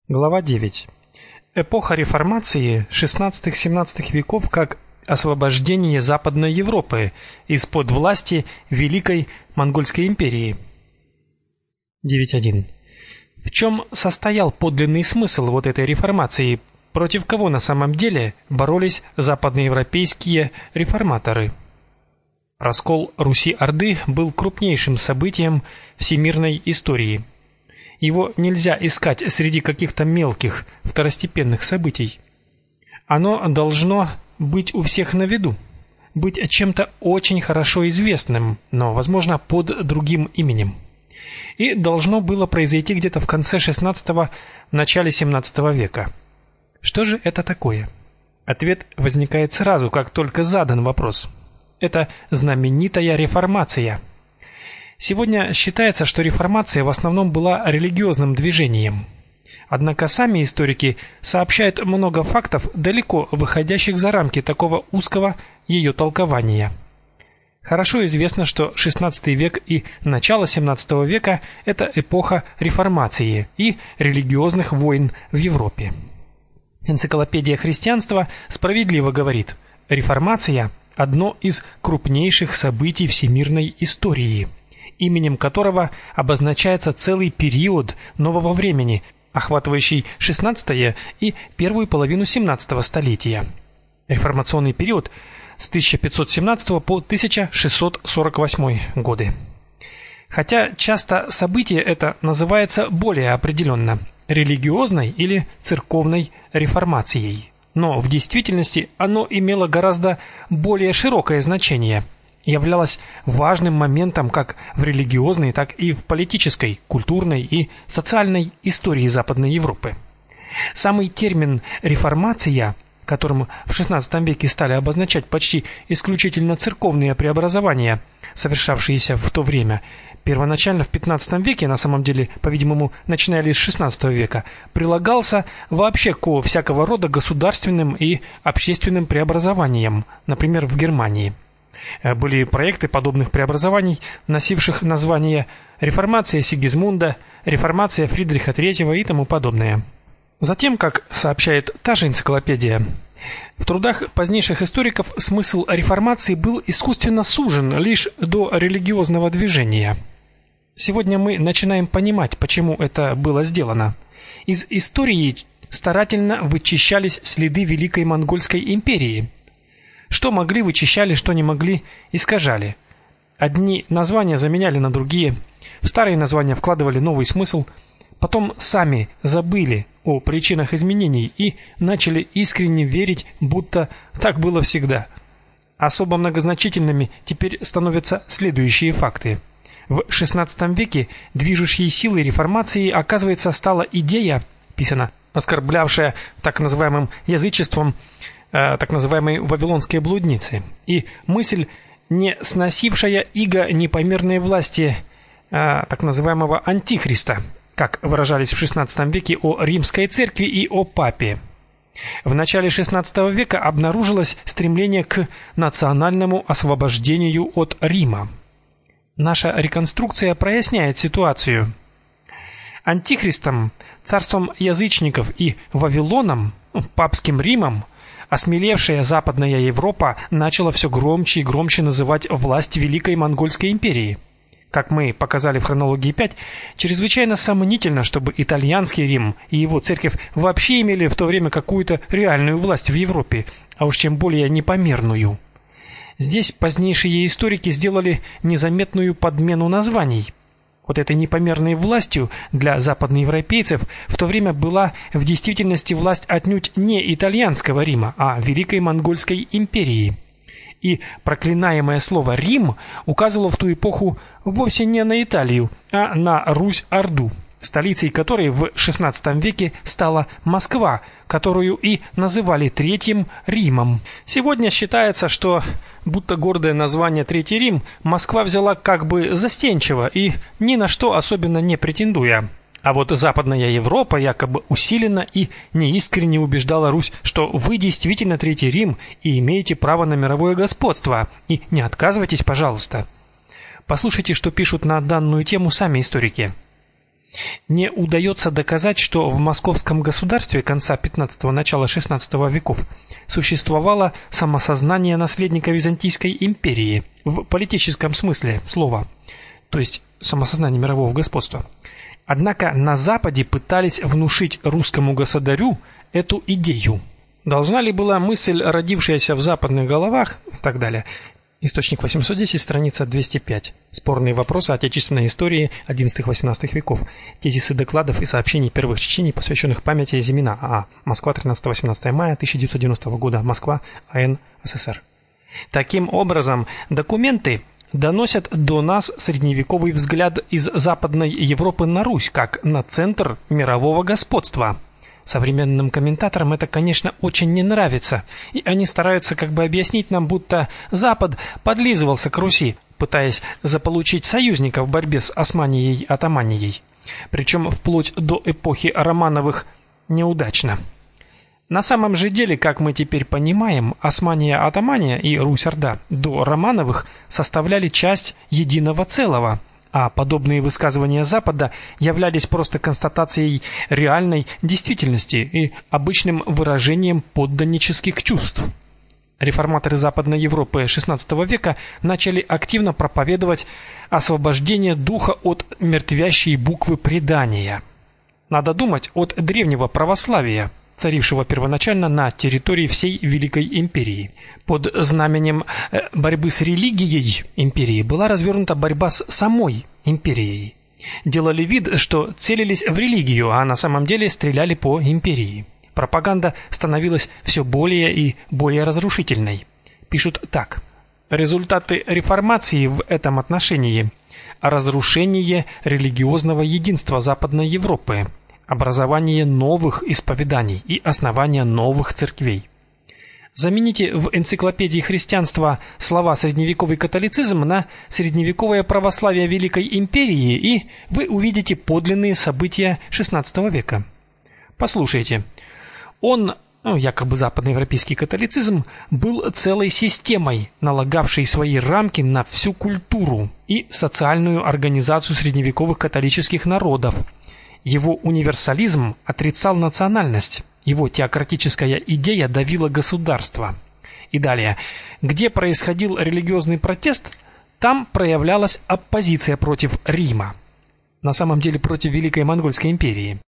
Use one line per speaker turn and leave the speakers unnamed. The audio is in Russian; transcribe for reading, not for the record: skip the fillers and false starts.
Глава 9. Эпоха реформации XVI-XVII веков как освобождение Западной Европы из-под власти Великой Монгольской империи. 9.1. В чем состоял подлинный смысл вот этой реформации? Против кого на самом деле боролись западноевропейские реформаторы? Раскол Руси-Орды был крупнейшим событием всемирной истории. Его нельзя искать среди каких-то мелких, второстепенных событий. Оно должно быть у всех на виду, быть чем-то очень хорошо известным, но, возможно, под другим именем. И должно было произойти где-то в конце XVI – начале XVII века. Что же это такое? Ответ возникает сразу, как только задан вопрос. Это знаменитая реформация. Сегодня считается, что реформация в основном была религиозным движением. Однако сами историки сообщают много фактов, далеко выходящих за рамки такого узкого ее толкования. Хорошо известно, что XVI век и начало XVII века – это эпоха реформации и религиозных войн в Европе. Энциклопедия христианства справедливо говорит: реформация – одно из крупнейших событий всемирной истории, именем которого обозначается целый период нового времени, охватывающий XVI и первую половину XVII столетия. Реформационный период с 1517 по 1648 годы. Хотя часто событие это называется более определенно религиозной или церковной реформацией, но в действительности оно имело гораздо более широкое значение. Являлось важным моментом как в религиозной, так и в политической, культурной и социальной истории Западной Европы. Самый термин «реформация», которым в XVI веке стали обозначать почти исключительно церковные преобразования, совершавшиеся в то время, первоначально в XV веке, на самом деле, по-видимому, начиная лишь с XVI века, прилагался вообще к всякого рода государственным и общественным преобразованиям, например, в Германии. Были проекты подобных преобразований, носивших названия «Реформация Сигизмунда», «Реформация Фридриха III» и тому подобное. Затем, как сообщает та же энциклопедия, в трудах позднейших историков смысл реформации был искусственно сужен лишь до религиозного движения. Сегодня мы начинаем понимать, почему это было сделано. Из истории старательно вычищались следы Великой Монгольской империи. Что могли, вычищали, что не могли, искажали. Одни названия заменяли на другие, в старые названия вкладывали новый смысл, потом сами забыли о причинах изменений и начали искренне верить, будто так было всегда. Особо многозначительными теперь становятся следующие факты. В XVI веке движущей силой реформации, оказывается, стала идея, писано, оскорблявшая так называемым язычеством, так называемой вавилонской блудницы, и мысль, не сносившая иго непомерной власти так называемого антихриста, как выражались в XVI веке о римской церкви и о папе. В начале XVI века обнаружилось стремление к национальному освобождению от Рима. Наша реконструкция проясняет ситуацию. Антихристом, царством язычников и Вавилоном, папским Римом, осмелевшая Западная Европа начала все громче и громче называть власть Великой Монгольской империи. Как мы показали в хронологии 5, чрезвычайно сомнительно, чтобы итальянский Рим и его церковь вообще имели в то время какую-то реальную власть в Европе, а уж тем более непомерную. Здесь позднейшие историки сделали незаметную подмену названий. Вот этой непомерной властью для западноевропейцев в то время была в действительности власть отнюдь не итальянского Рима, а Великой Монгольской империи. И проклинаемое слово «Рим» указывало в ту эпоху вовсе не на Италию, а на Русь-Орду, столицей которой в XVI веке стала Москва, которую и называли Третьим Римом. Сегодня считается, что будто гордое название Третий Рим Москва взяла как бы застенчиво и ни на что особенно не претендуя. А вот Западная Европа якобы усиленно и неискренне убеждала Русь, что вы действительно Третий Рим и имеете право на мировое господство, и не отказывайтесь, пожалуйста. Послушайте, что пишут на данную тему сами историки. Не удается доказать, что в московском государстве конца 15-го, начала 16 веков существовало самосознание наследника Византийской империи в политическом смысле слова, то есть самосознание мирового господства. Однако на Западе пытались внушить русскому государю эту идею. Должна ли была мысль, родившаяся в западных головах, и так далее. Источник 810, страница 205. Спорные вопросы отечественной истории XI-XVIII веков. Тезисы докладов и сообщений первых чтений, посвященных памяти Зимина А.А. Москва, 13-18 мая 1990 года. Москва, А.Н. СССР. Таким образом, документы доносят до нас средневековый взгляд из Западной Европы на Русь, как на центр мирового господства. Современным комментаторам это, конечно, очень не нравится, и они стараются как бы объяснить нам, будто Запад подлизывался к Руси, пытаясь заполучить союзников в борьбе с Османией-Атаманией, причем вплоть до эпохи Романовых неудачно. На самом же деле, как мы теперь понимаем, Османия-Атамания и Русь-Орда до Романовых составляли часть единого целого, а подобные высказывания Запада являлись просто констатацией реальной действительности и обычным выражением подданнических чувств. Реформаторы Западной Европы XVI века начали активно проповедовать освобождение духа от мертвящей буквы предания. Надо думать, от древнего православия, царившего первоначально на территории всей Великой империи. Под знаменем борьбы с религией империи была развернута борьба с самой империей. Делали вид, что целились в религию, а на самом деле стреляли по империи. Пропаганда становилась все более и более разрушительной. Пишут так: результаты реформации в этом отношении: разрушение религиозного единства Западной Европы, образование новых исповеданий и основание новых церквей. Замените в энциклопедии христианства слова «средневековый католицизм» на «средневековое православие Великой империи», и вы увидите подлинные события XVI века. Послушайте. Он, якобы западноевропейский католицизм, был целой системой, налагавшей свои рамки на всю культуру и социальную организацию средневековых католических народов. Его универсализм отрицал национальность, его теократическая идея давила государство. И далее, где происходил религиозный протест, там проявлялась оппозиция против Рима, на самом деле против Великой Монгольской империи.